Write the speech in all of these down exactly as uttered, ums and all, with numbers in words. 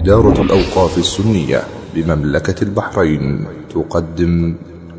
دارة الأوقاف السنية بمملكة البحرين تقدم.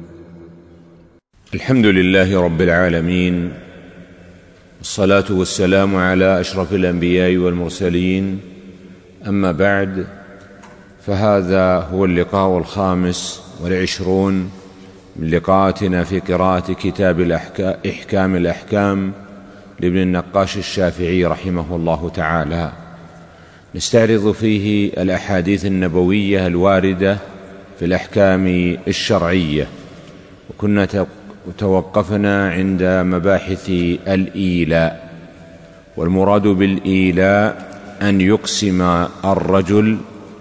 الحمد لله رب العالمين، والصلاة والسلام على أشرف الأنبياء والمرسلين، أما بعد، فهذا هو اللقاء الخامس والعشرون من لقاءاتنا في قراءة كتاب إحكام الأحكام لابن النقاش الشافعي رحمه الله تعالى. نستعرض فيه الأحاديث النبوية الواردة في الأحكام الشرعية، وكنا توقفنا عند مباحث الإيلاء. والمراد بالإيلاء أن يقسم الرجل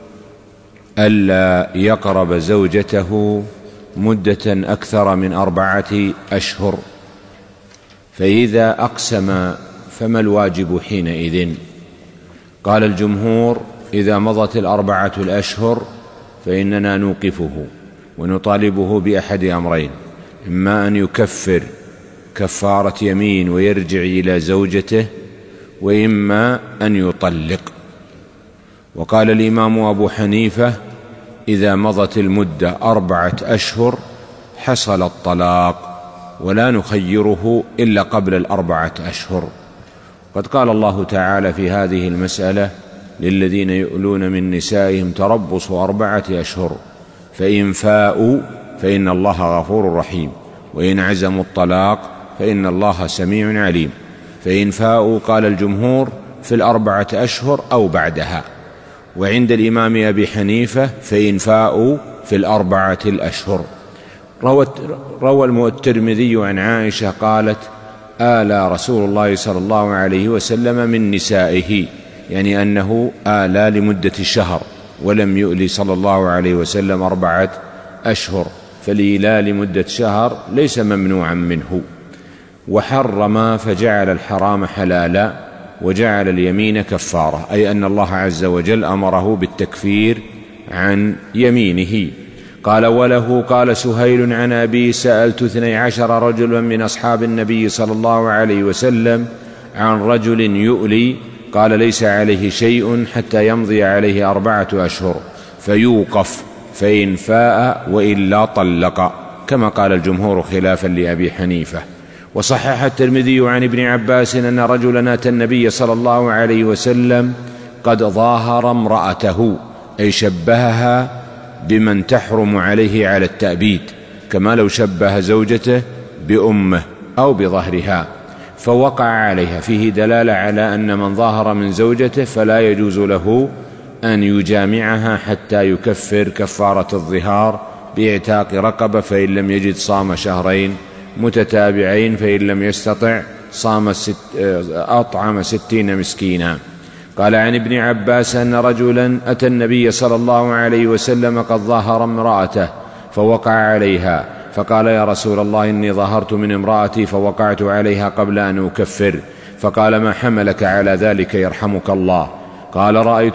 ألا يقرب زوجته مدة أكثر من أربعة أشهر، فإذا أقسم فما الواجب حينئذ؟ قال الجمهور: إذا مضت الأربعة الأشهر فإننا نوقفه ونطالبه بأحد أمرين: إما أن يكفر كفارة يمين ويرجع إلى زوجته، وإما أن يطلق. وقال الإمام أبو حنيفة: إذا مضت المدة أربعة أشهر حصل الطلاق، ولا نخيره إلا قبل الأربعة أشهر. قد قال الله تعالى في هذه المسألة: للذين يؤلون من نسائهم تربص أربعة أشهر فإن فاءوا فإن الله غفور رحيم، وإن عزموا الطلاق فإن الله سميع عليم. فإن فاءوا قال الجمهور في الأربعة أشهر أو بعدها، وعند الإمام أبي حنيفة فإن فاءوا في الأربعة الأشهر. روى الترمذي عن عائشة قالت: آلى رسول الله صلى الله عليه وسلم من نسائه، يعني أنه آلى لمدة شهر، ولم يؤلي صلى الله عليه وسلم أربعة أشهر، فالإيلاء لمدة شهر ليس ممنوعا منه. وحرم فجعل الحرام حلالا، وجعل اليمين كفارة، أي أن الله عز وجل أمره بالتكفير عن يمينه. قال: وله قال سهيل عن أبي: سألت اثني عشر رجلا من أصحاب النبي صلى الله عليه وسلم عن رجل يؤلي، قال: ليس عليه شيء حتى يمضي عليه أربعة أشهر فيوقف، فإن فاء وإلا طلق، كما قال الجمهور خلافا لأبي حنيفة. وصحح الترمذي عن ابن عباس أن رجلا أتى النبي صلى الله عليه وسلم قد ظاهر امرأته، أي شبهها بمن تحرم عليه على التأبيد، كما لو شبه زوجته بأمه أو بظهرها، فوقع عليها. فيه دلالة على أن من ظاهر من زوجته فلا يجوز له أن يجامعها حتى يكفر كفارة الظهار باعتاق رقبة، فإن لم يجد صام شهرين متتابعين، فإن لم يستطع صام ست أطعم ستين مسكينا. قال عن ابن عباس أن رجلا أتى النبي صلى الله عليه وسلم قد ظاهر امرأته فوقع عليها، فقال: يا رسول الله، إني ظاهرت من امرأتي فوقعت عليها قبل أن أكفر. فقال: ما حملك على ذلك يرحمك الله؟ قال: رأيت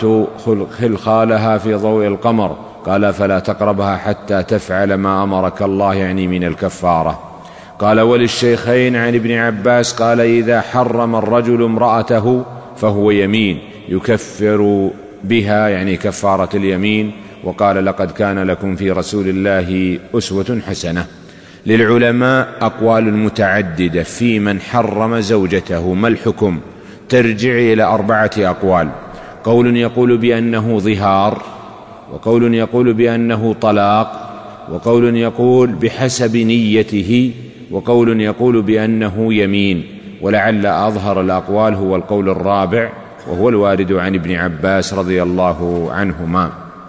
خلخالها في ضوء القمر. قال: فلا تقربها حتى تفعل ما أمرك الله، يعني من الكفارة. قال: وللشيخين عن ابن عباس قال: إذا حرم الرجل امرأته فهو يمين يكفر بها، يعني كفارة اليمين. وقال: لقد كان لكم في رسول الله أسوة حسنة. للعلماء أقوال متعددة في من حرم زوجته، ما الحكم؟ ترجع إلى أربعة أقوال: قول يقول بأنه ظهار، وقول يقول بأنه طلاق، وقول يقول بحسب نيته، وقول يقول بأنه يمين. ولعل أظهر الأقوال هو القول الرابع، وهو الوارد عن ابن عباس رضي الله عنهما.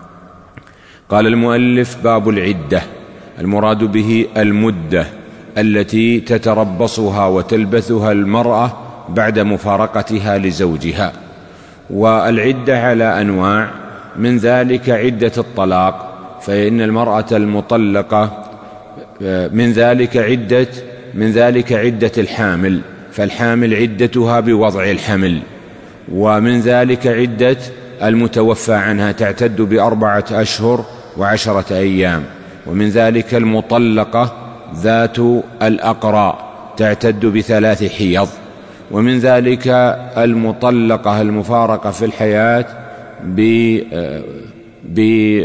قال المؤلف: باب العدة. المراد به المدة التي تتربصها وتلبثها المرأة بعد مفارقتها لزوجها. والعدة على أنواع، من ذلك عدة الطلاق، فإن المرأة المطلقة من ذلك عدة من ذلك عدة الحامل، فالحامل عدتها بوضع الحمل. ومن ذلك عدة المتوفى عنها، تعتد بأربعة أشهر وعشرة أيام. ومن ذلك المطلقة ذات الأقراء، تعتد بثلاث حيض. ومن ذلك المطلقة المفارقة في الحياة ب ب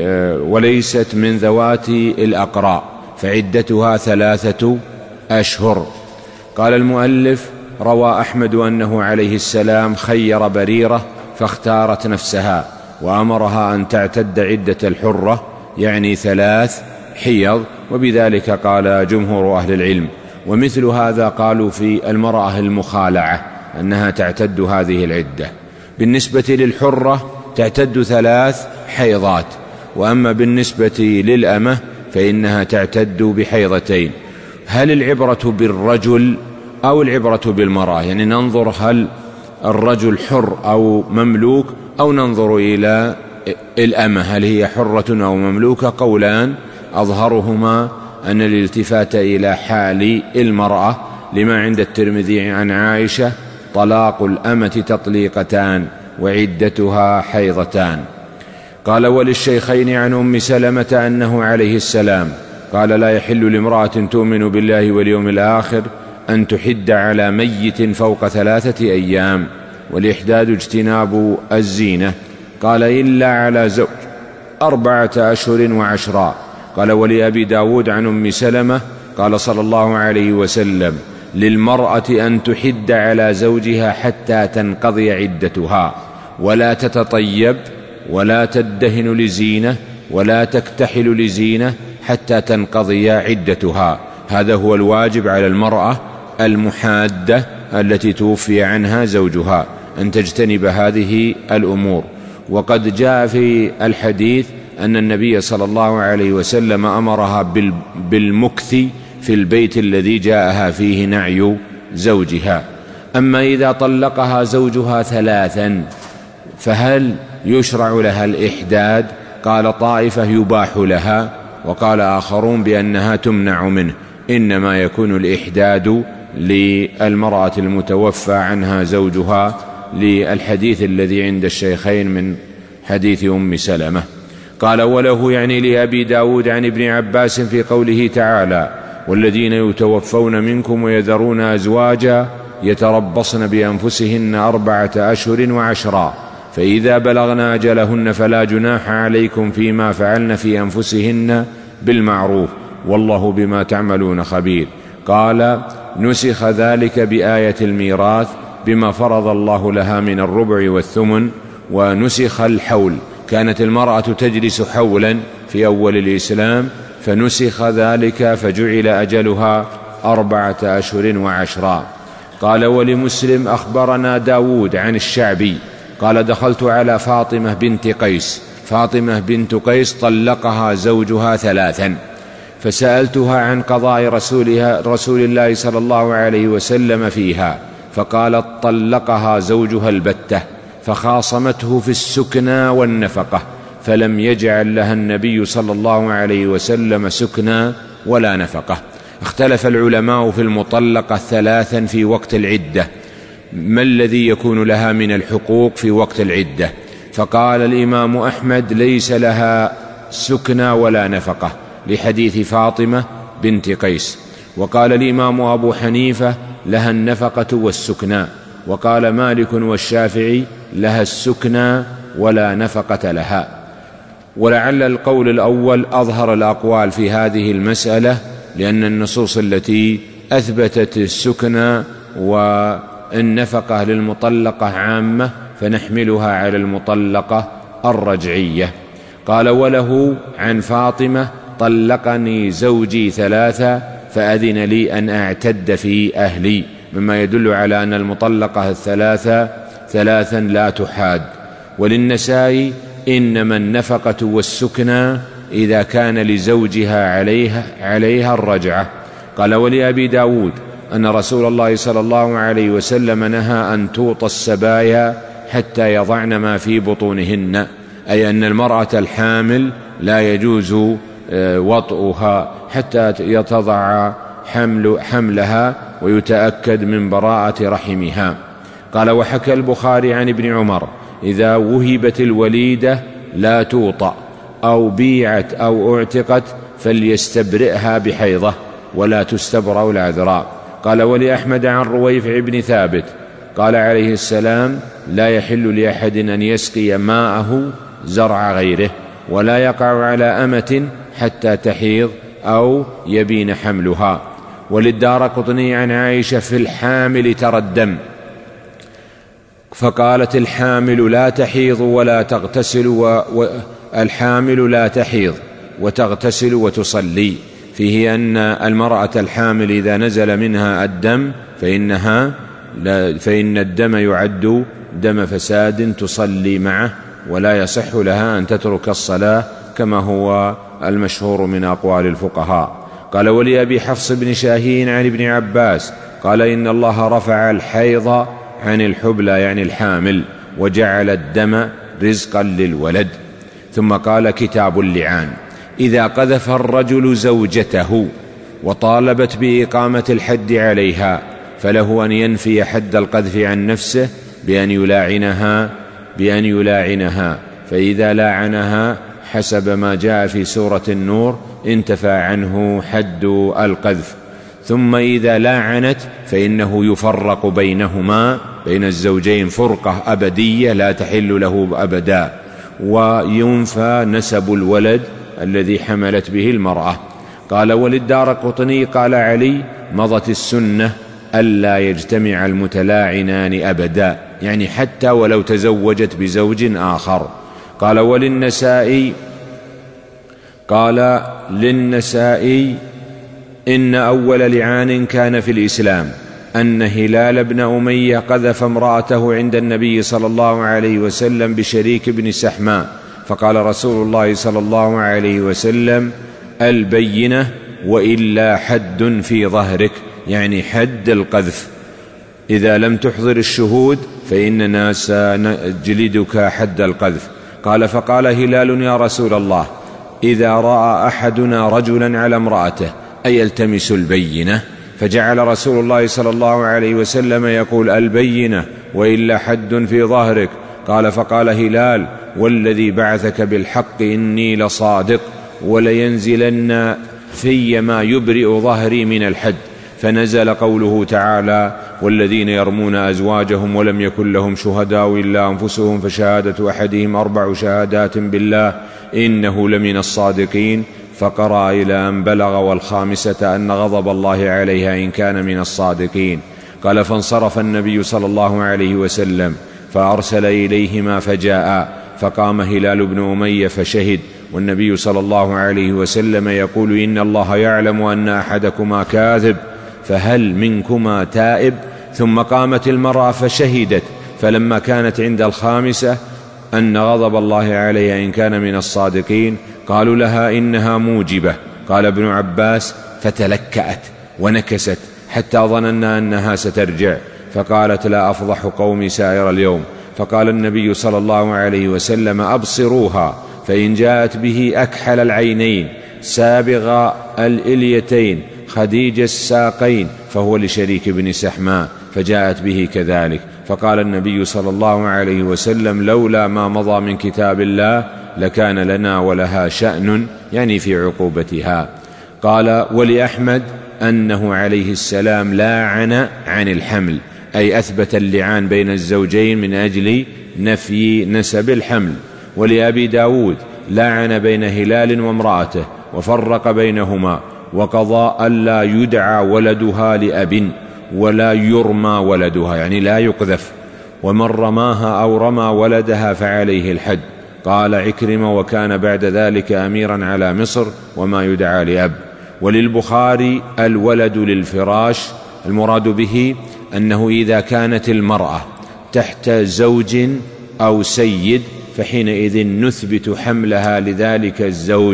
وليست من ذوات الأقراء، فعدتها ثلاثة أشهر. قال المؤلف: روى أحمد أنه عليه السلام خير بريرة فاختارت نفسها وأمرها أن تعتد عدة الحرة، يعني ثلاث حيض، وبذلك قال جمهور أهل العلم. ومثل هذا قالوا في المرأة المخالعة أنها تعتد هذه العدة. بالنسبة للحرة تعتد ثلاث حيضات، وأما بالنسبة للأمة فإنها تعتد بحيضتين. هل العبرة بالرجل أو العبرة بالمرأة؟ يعني ننظر هل الرجل حر أو مملوك، أو ننظر إلى الأمة هل هي حرة أو مملوكة؟ قولان أظهرهما أن الالتفات إلى حال المرأة، لما عند الترمذي عن عائشة: طلاق الأمة تطليقتان وعدتها حيضتان. قال: وللشيخين عن أم سلمة أنه عليه السلام قال: لا يحل لامرأة تؤمن بالله واليوم الآخر أن تحد على ميت فوق ثلاثة أيام، والإحداد اجتناب الزينة. قال: إلا على زوج أربعة أشهر وعشرا. قال: ولأبي داود عن أم سلمة قال صلى الله عليه وسلم: للمرأة أن تحد على زوجها حتى تنقضي عدتها، ولا تتطيب ولا تدهن لزينة ولا تكتحل لزينة حتى تنقضي عدتها. هذا هو الواجب على المرأة المحادة التي توفي عنها زوجها، أن تجتنب هذه الأمور. وقد جاء في الحديث أن النبي صلى الله عليه وسلم أمرها بالمكث في البيت الذي جاءها فيه نعي زوجها. أما إذا طلقها زوجها ثلاثا فهل يشرع لها الإحداد؟ قال طائفة: يباح لها، وقال آخرون بأنها تمنع منه، إنما يكون الإحداد للمرأة المتوفى عنها زوجها، للحديث الذي عند الشيخين من حديث أم سلمة. قال: وله يعني لأبي داود عن ابن عباس في قوله تعالى: والذين يتوفون منكم ويذرون أزواجا يتربصن بأنفسهن أربعة أشهر وعشرا، فإذا بلغن أجلهن فلا جناح عليكم فيما فعلن في أنفسهن بالمعروف والله بما تعملون خبير. قال: نسخ ذلك بآية الميراث بما فرض الله لها من الربع والثمن، ونسخ الحول. كانت المرأة تجلس حولا في أول الإسلام، فنسخ ذلك فجعل أجلها أربعة أشهر وعشرا. قال: ولمسلم أخبرنا داود عن الشعبي قال: دخلت على فاطمة بنت قيس. فاطمة بنت قيس طلقها زوجها ثلاثا، فسألتها عن قضاء رسولها رسول الله صلى الله عليه وسلم فيها، فقالت: طلقها زوجها البتة، فخاصمته في السكنى والنفقة، فلم يجعل لها النبي صلى الله عليه وسلم سكنى ولا نفقة. اختلف العلماء في المطلقة ثلاثا في وقت العدة، ما الذي يكون لها من الحقوق في وقت العدة؟ فقال الإمام أحمد: ليس لها سكنى ولا نفقة، لحديث فاطمة بنت قيس. وقال الإمام أبو حنيفة: لها النفقة والسكنى. وقال مالك والشافعي: لها السكنى ولا نفقة لها. ولعل القول الأول أظهر الأقوال في هذه المسألة، لأن النصوص التي أثبتت السكنى والنفقة للمطلقة عامة، فنحملها على المطلقة الرجعية. قال: وله عن فاطمة: طلقني زوجي ثلاثة فأذن لي أن أعتد في أهلي، مما يدل على أن المطلقة الثلاثة ثلاثا لا تحاد. وللنسائي: إنما النفقة والسكنى إذا كان لزوجها عليها, عليها الرجعة. قال: ولأبي داود أن رسول الله صلى الله عليه وسلم نهى أن توطى السبايا حتى يضعن ما في بطونهن، أي أن المرأة الحامل لا يجوز وطئها حتى يتضع حمل حملها ويتأكد من براءة رحمها. قال: وحكى البخاري عن ابن عمر: إذا وهبت الوليدة لا توطأ أو بيعت أو اعتقت فليستبرئها بحيضة ولا تستبرأ العذراء. قال: ولأحمد عن رويفع بن ثابت قال عليه السلام: لا يحل لأحد أن يسقي ماءه زرع غيره، ولا يقع على أمة حتى تحيض أو يبين حملها. وللدارقطني عن عائشة: في الحامل ترى الدم، فقالت: الحامل لا تحيض ولا تغتسل، والحامل لا تحيض وتغتسل وتصلي. فيه أن المرأة الحامل إذا نزل منها الدم فإنها فإن الدم يعد دم فساد تصلي معه، ولا يصح لها أن تترك الصلاة كما هو المشهور من أقوال الفقهاء. قال: ولأبي حفص بن شاهين عن ابن عباس قال: إن الله رفع الحيض عن الحبلى يعني الحامل، وجعل الدم رزقا للولد. ثم قال: كتاب اللعان: إذا قذف الرجل زوجته وطالبت بإقامة الحد عليها فله أن ينفي حد القذف عن نفسه بأن يلاعنها بأن يلاعنها فإذا لاعنها حسب ما جاء في سورة النور انتفى عنه حد القذف. ثم إذا لاعنت فإنه يفرق بينهما بين الزوجين فرقة أبدية لا تحل له أبدا، وينفى نسب الولد الذي حملت به المرأة. قال: وللدارقطني قال علي: مضت السنة ألا يجتمع المتلاعنان أبدا، يعني حتى ولو تزوجت بزوج آخر. قال: وللنسائي قال للنسائي إن أول لعان كان في الإسلام أن هلال بن أمية قذف امرأته عند النبي صلى الله عليه وسلم بشريك بن سحماء، فقال رسول الله صلى الله عليه وسلم: البينة وإلا حد في ظهرك، يعني حد القذف، إذا لم تحضر الشهود فإننا سنجلدك حد القذف. قال: فقال هلال: يا رسول الله، إذا رأى أحدنا رجلا على امرأته أيلتمس البينة؟ فجعل رسول الله صلى الله عليه وسلم يقول: البينة وإلا حد في ظهرك. قال: فقال هلال: والذي بعثك بالحق إني لصادق، ولينزلن في ما يبرئ ظهري من الحد. فنزل قوله تعالى: والذين يرمون أزواجهم ولم يكن لهم شهداء إلا أنفسهم فشهادة أحدهم أربع شهادات بالله إنه لمن الصادقين، فقرأ إلى أن بلغ: والخامسة أن غضب الله عليها إن كان من الصادقين. قال: فانصرف النبي صلى الله عليه وسلم فأرسل إليهما فجاء، فقام هلال بن أمية فشهد، والنبي صلى الله عليه وسلم يقول: إن الله يعلم أن أحدكما كاذب، فهل منكما تائب؟ ثم قامت المرأة فشهدت، فلما كانت عند الخامسة أن غضب الله عليها إن كان من الصادقين قالوا لها: إنها موجبة. قال ابن عباس: فتلكأت ونكست حتى ظننا أنها سترجع، فقالت: لا أفضح قومي سائر اليوم. فقال النبي صلى الله عليه وسلم: أبصروها، فإن جاءت به أكحل العينين سابغ الإليتين خديج الساقين فهو لشريك بن سحماء، فجاءت به كذلك. فقال النبي صلى الله عليه وسلم: لولا ما مضى من كتاب الله لكان لنا ولها شأن، يعني في عقوبتها. قال: ولأحمد أنه عليه السلام لاعن عن الحمل، أي أثبت اللعان بين الزوجين من أجل نفي نسب الحمل. ولأبي داود لاعن بين هلال وامرأته وفرق بينهما، وقضى ألا يدعى ولدها لأب ولا يرمى ولدها، يعني لا يقذف، ومن رماها أو رمى ولدها فعليه الحد. قال عكرمة: وكان بعد ذلك أميرا على مصر وما يدعى لأب. وللبخاري: الولد للفراش، المراد به أنه إذا كانت المرأة تحت زوج أو سيد فحينئذ نثبت حملها لذلك الزوج.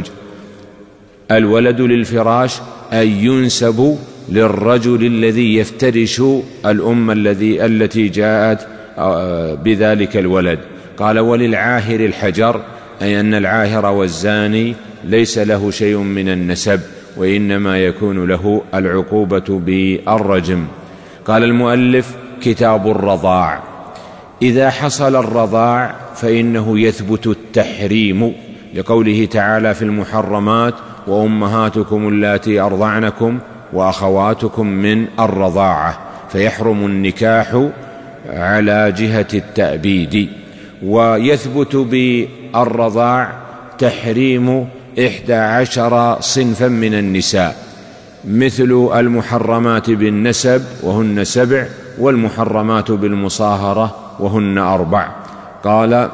الولد للفراش أي ينسب للرجل الذي يفترش الأم الذي التي جاءت بذلك الولد. قال: وللعاهر الحجر، أي أن العاهر والزاني ليس له شيء من النسب، وإنما يكون له العقوبة بالرجم. قال المؤلف: كتاب الرضاع. إذا حصل الرضاع فإنه يثبت التحريم، لقوله تعالى في المحرمات: وأمهاتكم اللاتي أرضعنكم وأخواتكم من الرضاعة، فيحرم النكاح على جهة التأبيد. ويثبت بالرضاع تحريم إحدى عشر صنفا من النساء، مثل المحرمات بالنسب وهن سبع، والمحرمات بالمصاهرة وهن أربع. قال: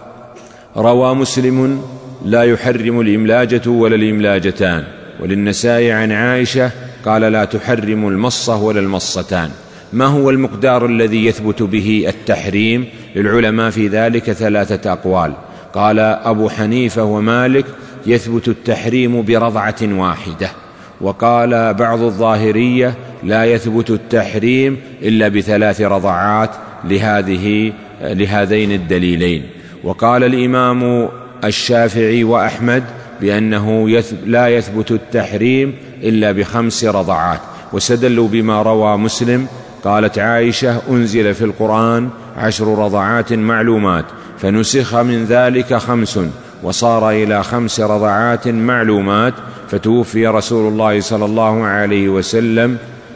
روى مسلم: لا يحرم الإملاجة ولا الإملاجتان. وللنسائي عن عائشة قال: لا تحرم المصة ولا المصتان. ما هو المقدار الذي يثبت به التحريم؟ للعلماء في ذلك ثلاثة أقوال. قال أبو حنيفة ومالك: يثبت التحريم برضعة واحدة. وقال بعض الظاهرية: لا يثبت التحريم إلا بثلاث رضعات لهذه لهذين الدليلين. وقال الإمام الشافعي وأحمد بأنه لا يثبت التحريم إلا بخمس رضعات، واستدلوا بما روى مسلم. قالت عائشة: أنزل في القرآن عشر رضعات معلومات، فنسخ من ذلك خمس، وصار إلى خمس رضعات معلومات، فتوفي رسول الله صلى الله عليه وسلم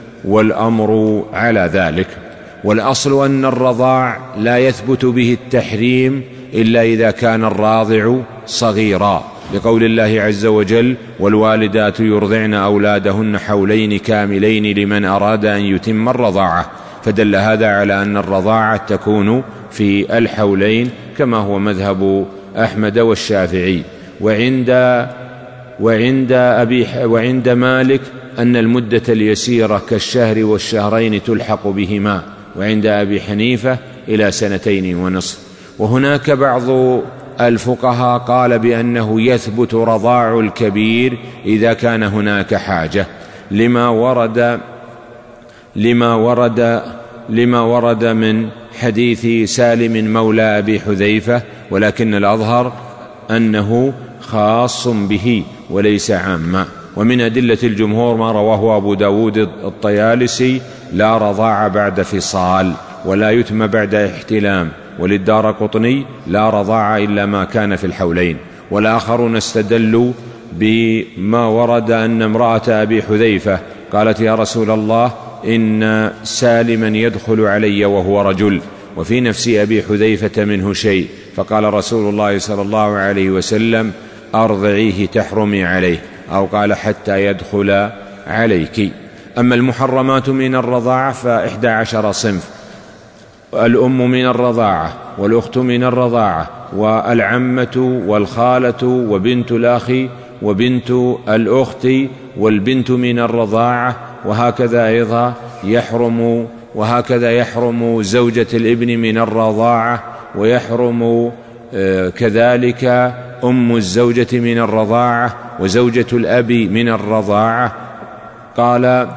والأمر على ذلك. والأصل أن الرضاع لا يثبت به التحريم إلا إذا كان الراضع صغيرا، لقول الله عز وجل: والوالدات يرضعن أولادهن حولين كاملين لمن أراد أن يتم الرضاعة. فدل هذا على أن الرضاعة تكون في الحولين، كما هو مذهب أحمد والشافعي. وعند وعند أبي وعند مالك أن المدة اليسيرة كالشهر والشهرين تلحق بهما، وعند أبي حنيفة إلى سنتين ونصف. وهناك بعض الفقهاء قال بأنه يثبت رضاع الكبير إذا كان هناك حاجة، لما ورد لما ورد لما ورد من حديث سالم مولى أبي حذيفة، ولكن الأظهر أنه خاص به وليس عاما. ومن أدلة الجمهور ما رواه أبو داود الطيالسي: لا رضاع بعد فصال، ولا يتم بعد احتلام. وللدارقطني: لا رضاع إلا ما كان في الحولين. والآخرون استدلوا بما ورد أن امرأة أبي حذيفة قالت: يا رسول الله، إن سالما يدخل علي وهو رجل، وفي نفس أبي حذيفة منه شيء. فقال رسول الله صلى الله عليه وسلم: أرضعيه تحرمي عليه، أو قال: حتى يدخل عليك. أما المحرمات من الرضاعة فإحدى عشر صنف: الأم من الرضاعة، والأخت من الرضاعة، والعمة، والخالة، وبنت الأخ، وبنت الأخت، والبنت من الرضاعة. وهكذا أيضا يحرم وهكذا يحرم زوجة الابن من الرضاعة، ويحرم كذلك أم الزوجة من الرضاعة، وزوجة الأب من الرضاعة. قال: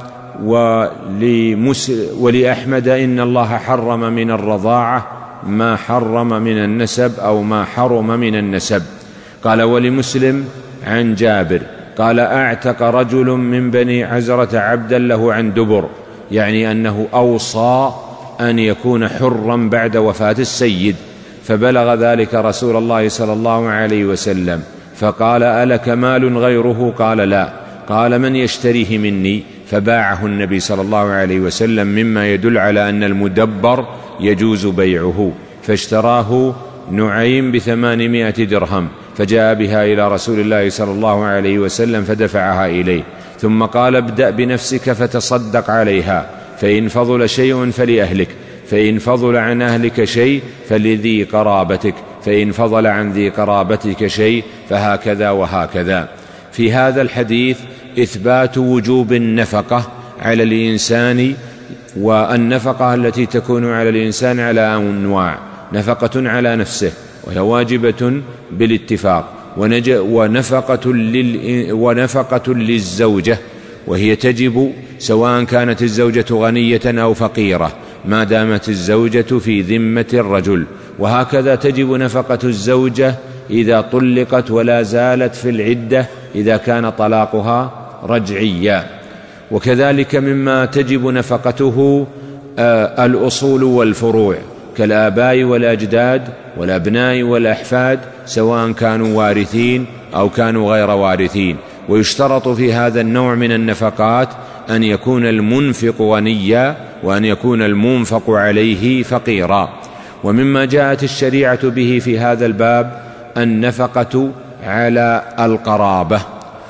ولأحمد: إن الله حرم من الرضاعة ما حرم من النسب، أو ما حرم من النسب. قال: ولمسلم عن جابر قال: أعتق رجل من بني عزرة عبدا له عن دبر، يعني أنه أوصى أن يكون حرا بعد وفاة السيد، فبلغ ذلك رسول الله صلى الله عليه وسلم، فقال: ألك مال غيره؟ قال: لا. قال: من يشتريه مني؟ فباعه النبي صلى الله عليه وسلم، مما يدل على أن المدبر يجوز بيعه. فاشتراه نعيم بثمانمائة درهم، فجاء بها إلى رسول الله صلى الله عليه وسلم فدفعها إليه، ثم قال: ابدأ بنفسك فتصدق عليها، فإن فضل شيء فلأهلك، فإن فضل عن أهلك شيء فلذي قرابتك، فإن فضل عن ذي قرابتك شيء فهكذا وهكذا. في هذا الحديث إثبات وجوب النفقة على الإنسان، والنفقة التي تكون على الإنسان على أنواع: نفقة على نفسه وهي واجبة بالاتفاق، ونفقة, لل... ونفقة للزوجة وهي تجب سواء كانت الزوجة غنية أو فقيرة ما دامت الزوجة في ذمة الرجل. وهكذا تجب نفقة الزوجة إذا طلقت ولا زالت في العدة إذا كان طلاقها رجعيا. وكذلك مما تجب نفقته آه الأصول والفروع كالآباء والأجداد والأبناء والأحفاد، سواء كانوا وارثين أو كانوا غير وارثين. ويشترط في هذا النوع من النفقات أن يكون المنفق غنيا وأن يكون المنفق عليه فقيرا. ومما جاءت الشريعة به في هذا الباب النفقة على القرابة،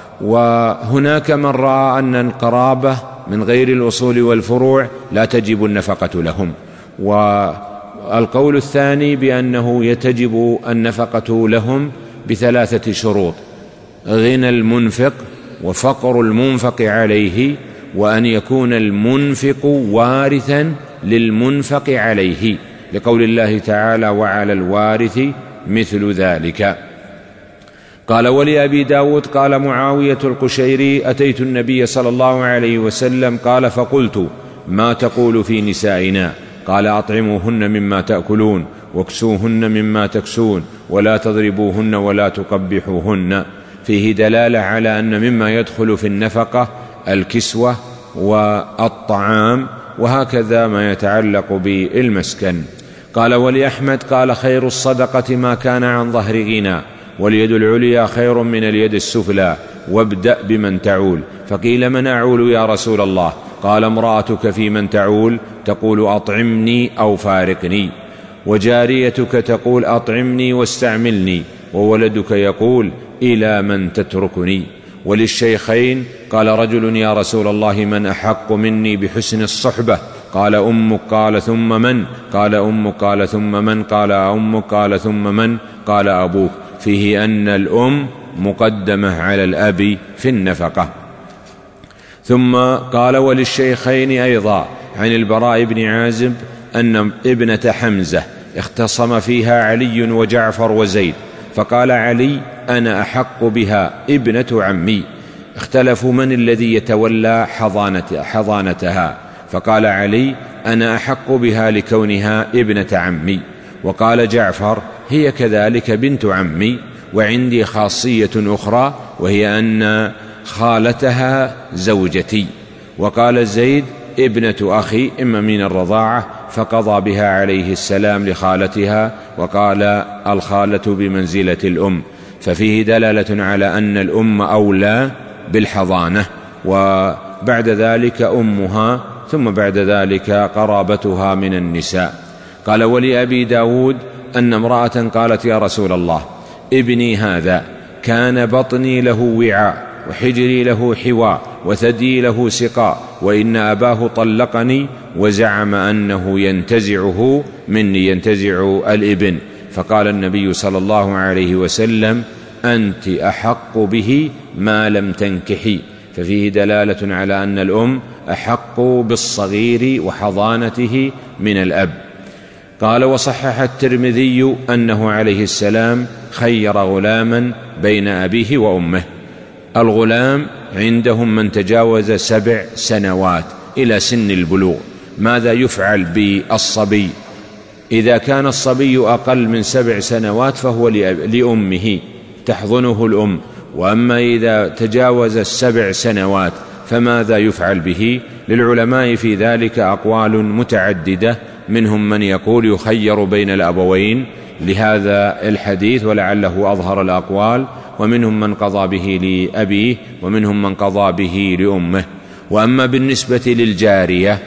وهناك من رأى أن القرابة من غير الأصول والفروع لا تجب النفقة لهم، والقول الثاني بأنه يتجب النفقة لهم بثلاثة شروط: غنى المنفق، وفقر المنفق عليه، وأن يكون المنفق وارثا للمنفق عليه، لقول الله تعالى: وعلى الوارث مثل ذلك. قال: ولأبي داود قال معاوية القشيري: أتيت النبي صلى الله عليه وسلم قال فقلت: ما تقول في نسائنا؟ قال: أطعموهن مما تأكلون، واكسوهن مما تكسون، ولا تضربوهن ولا تقبحوهن. فيه دلالة على أن مما يدخل في النفقة الكسوة والطعام، وهكذا ما يتعلق بالمسكن. قال: ولأحمد قال: خير الصدقة ما كان عن ظهر غنى، واليد العليا خير من اليد السفلى، وابدأ بمن تعول. فقيل: من أعول يا رسول الله؟ قال: امرأتك في من تعول تقول: أطعمني أو فارقني، وجاريتك تقول: أطعمني واستعملني، وولدك يقول: إلى من تتركني. وللشيخين قال رجل: يا رسول الله من أحق مني بحسن الصحبة؟ قال: أمك. قال: ثم من؟ قال: أمك. قال: ثم من؟ قال: أمك. قال: ثم من؟ قال: أبوك. فيه أن الأم مقدمة على الأب في النفقة. ثم قال: وللشيخين أيضا عن البراء بن عازب أن ابنة حمزة اختصم فيها علي وجعفر وزيد، فقال علي: أنا أحق بها، ابنة عمي. اختلفوا من الذي يتولى حضانتها، فقال علي: أنا أحق بها لكونها ابنة عمي. وقال جعفر: هي كذلك بنت عمي، وعندي خاصية أخرى وهي أن خالتها زوجتي. وقال زيد: ابنة أخي، إما من الرضاعة، فقضى بها عليه السلام لخالتها، وقال: الخالة بمنزلة الأم. ففيه دلالة على أن الأم أولى بالحضانة، وبعد ذلك أمها، ثم بعد ذلك قرابتها من النساء. قال: ولأبي داود أن امرأة قالت: يا رسول الله، ابني هذا كان بطني له وعاء، وحجري له حواء، وثدي له سقاء، وإن أباه طلقني وزعم أنه ينتزعه مني، ينتزع الابن. فقال النبي صلى الله عليه وسلم: أنت أحق به ما لم تنكحي. ففيه دلالة على أن الأم أحق بالصغير وحضانته من الأب. قال: وصحح الترمذي أنه عليه السلام خير غلاما بين أبيه وأمه. الغلام عندهم من تجاوز سبع سنوات إلى سن البلوغ. ماذا يفعل بالصبي؟ إذا كان الصبي أقل من سبع سنوات فهو لأمه، تحضنه الأم. وأما إذا تجاوز السبع سنوات فماذا يفعل به؟ للعلماء في ذلك أقوال متعددة، منهم من يقول يخير بين الأبوين لهذا الحديث ولعله أظهر الأقوال، ومنهم من قضى به لأبيه، ومنهم من قضى به لأمه. وأما بالنسبة للجارية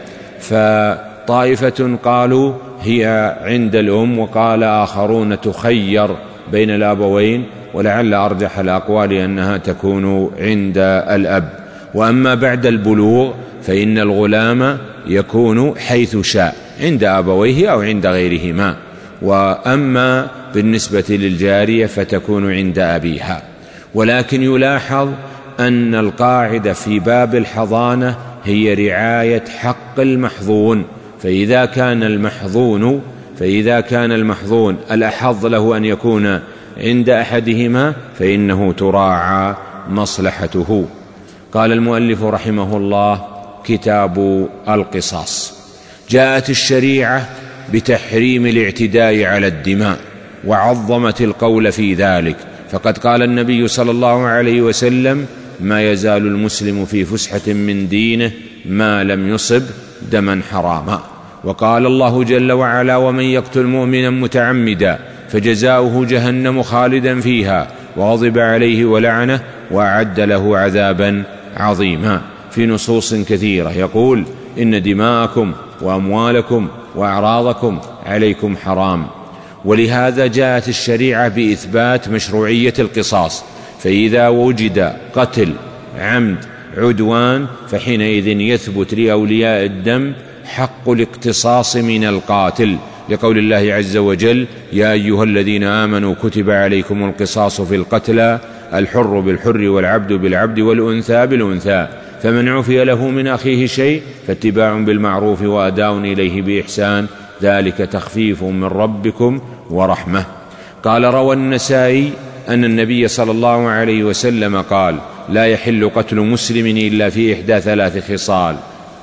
فطائفة قالوا هي عند الأم، وقال آخرون تخير بين الأبوين، ولعل أرجح الأقوال أنها تكون عند الأب. وأما بعد البلوغ فإن الغلام يكون حيث شاء، عند أبويه أو عند غيرهما. وأما بالنسبة للجارية فتكون عند أبيها. ولكن يلاحظ أن القاعدة في باب الحضانة هي رعاية حق المحظون، فإذا كان المحظون فإذا كان المحظون الأحظ له أن يكون عند أحدهما فإنه تراعى مصلحته. قال المؤلف رحمه الله: كتاب القصاص. جاءت الشريعة بتحريم الاعتداء على الدماء، وعظمت القول في ذلك، فقد قال النبي صلى الله عليه وسلم: ما يزال المسلم في فسحة من دينه ما لم يصب دما حراما. وقال الله جل وعلا: ومن يقتل مؤمنا متعمدا فجزاؤه جهنم خالدا فيها وغضب عليه ولعنه وأعد له عذابا عظيما. في نصوص كثيرة يقول: إن دماءكم وأموالكم وأعراضكم عليكم حرام. ولهذا جاءت الشريعة بإثبات مشروعية القصاص، فإذا وجد قتل عمد عدوان فحينئذ يثبت لأولياء الدم حق الاقتصاص من القاتل، لقول الله عز وجل: يا أيها الذين آمنوا كتب عليكم القصاص في القتلى الحر بالحر والعبد بالعبد والأنثى بالأنثى، فمن عفي له من أخيه شيء فاتباع بالمعروف وأداء إليه بإحسان، ذلك تخفيف من ربكم ورحمة. قال: روى النسائي أن النبي صلى الله عليه وسلم قال: لا يحل قتل مسلم إلا في إحدى ثلاث خصال: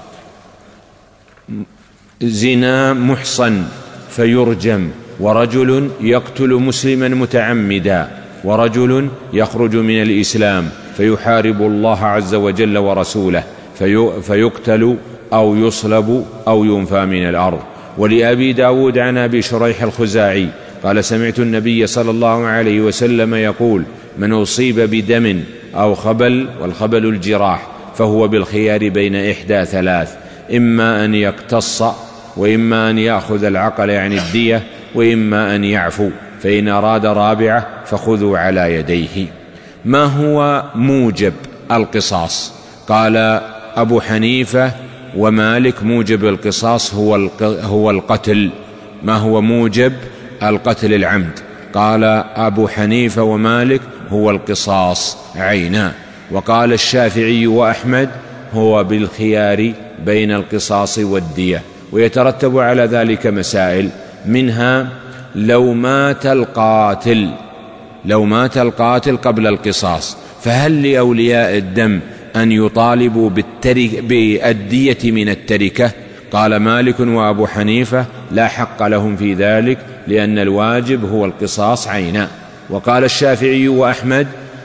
زنا محصن فيرجم، ورجل يقتل مسلما متعمدا، ورجل يخرج من الإسلام فيحارب الله عز وجل ورسوله فيقتل أو يصلب أو ينفى من الأرض. ولأبي داود عن أبي شريح الخزاعي قال: سمعت النبي صلى الله عليه وسلم يقول: من أصيب بدم أو خبل، والخبل الجراح، فهو بالخيار بين إحدى ثلاث: إما أن يقتص، وإما أن يأخذ العقل يعني الدية، وإما أن يعفو، فإن أراد رابعة فخذوا على يديه. ما هو موجب القصاص؟ قال أبو حنيفة ومالك: موجب القصاص هو هو القتل. ما هو موجب القتل العمد؟ قال أبو حنيفة ومالك: هو القصاص عينا. وقال الشافعي وأحمد: هو بالخيار بين القصاص والدية. ويترتب على ذلك مسائل، منها لو مات القاتل لو مات القاتل قبل القصاص، فهل لأولياء الدم أن يطالبوا بالدية من التركة؟ قال مالك وأبو حنيفة: لا حق لهم في ذلك، لأن الواجب هو القصاص عينا. وقال الشافعي وأحمد: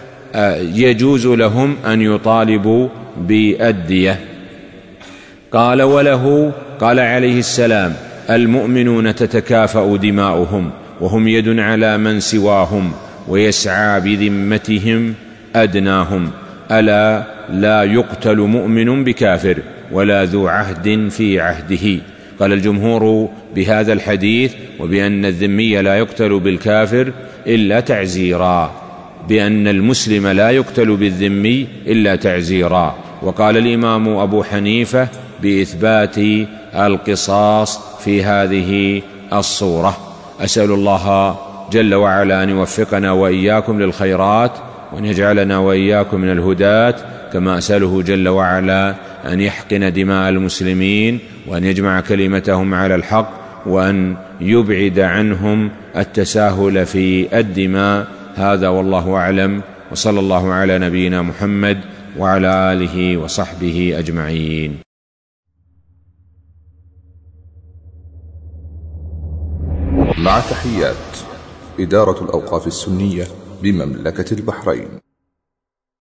يجوز لهم أن يطالبوا بالدية. قال: وله قال عليه السلام: المؤمنون تتكافأ دماؤهم، وهم يد على من سواهم، ويسعى بذمتهم أدناهم. ألا لا يقتل مؤمن بكافر، ولا ذو عهد في عهده. قال الجمهور بهذا الحديث وبأن الذمي لا يقتل بالكافر إلا تعزيرا، بأن المسلم لا يقتل بالذمي إلا تعزيرا. وقال الإمام أبو حنيفة بإثبات القصاص في هذه الصورة. أسأل الله جل وعلا أن يوفقنا وإياكم للخيرات، وأن يجعلنا وإياكم من الهداة، كما أسأله جل وعلا أن يحقن دماء المسلمين، وأن يجمع كلمتهم على الحق، وأن يبعد عنهم التساهل في الدماء. هذا والله أعلم، وصلى الله على نبينا محمد وعلى آله وصحبه أجمعين. مع تحيات إدارة الأوقاف السنية بمملكة البحرين.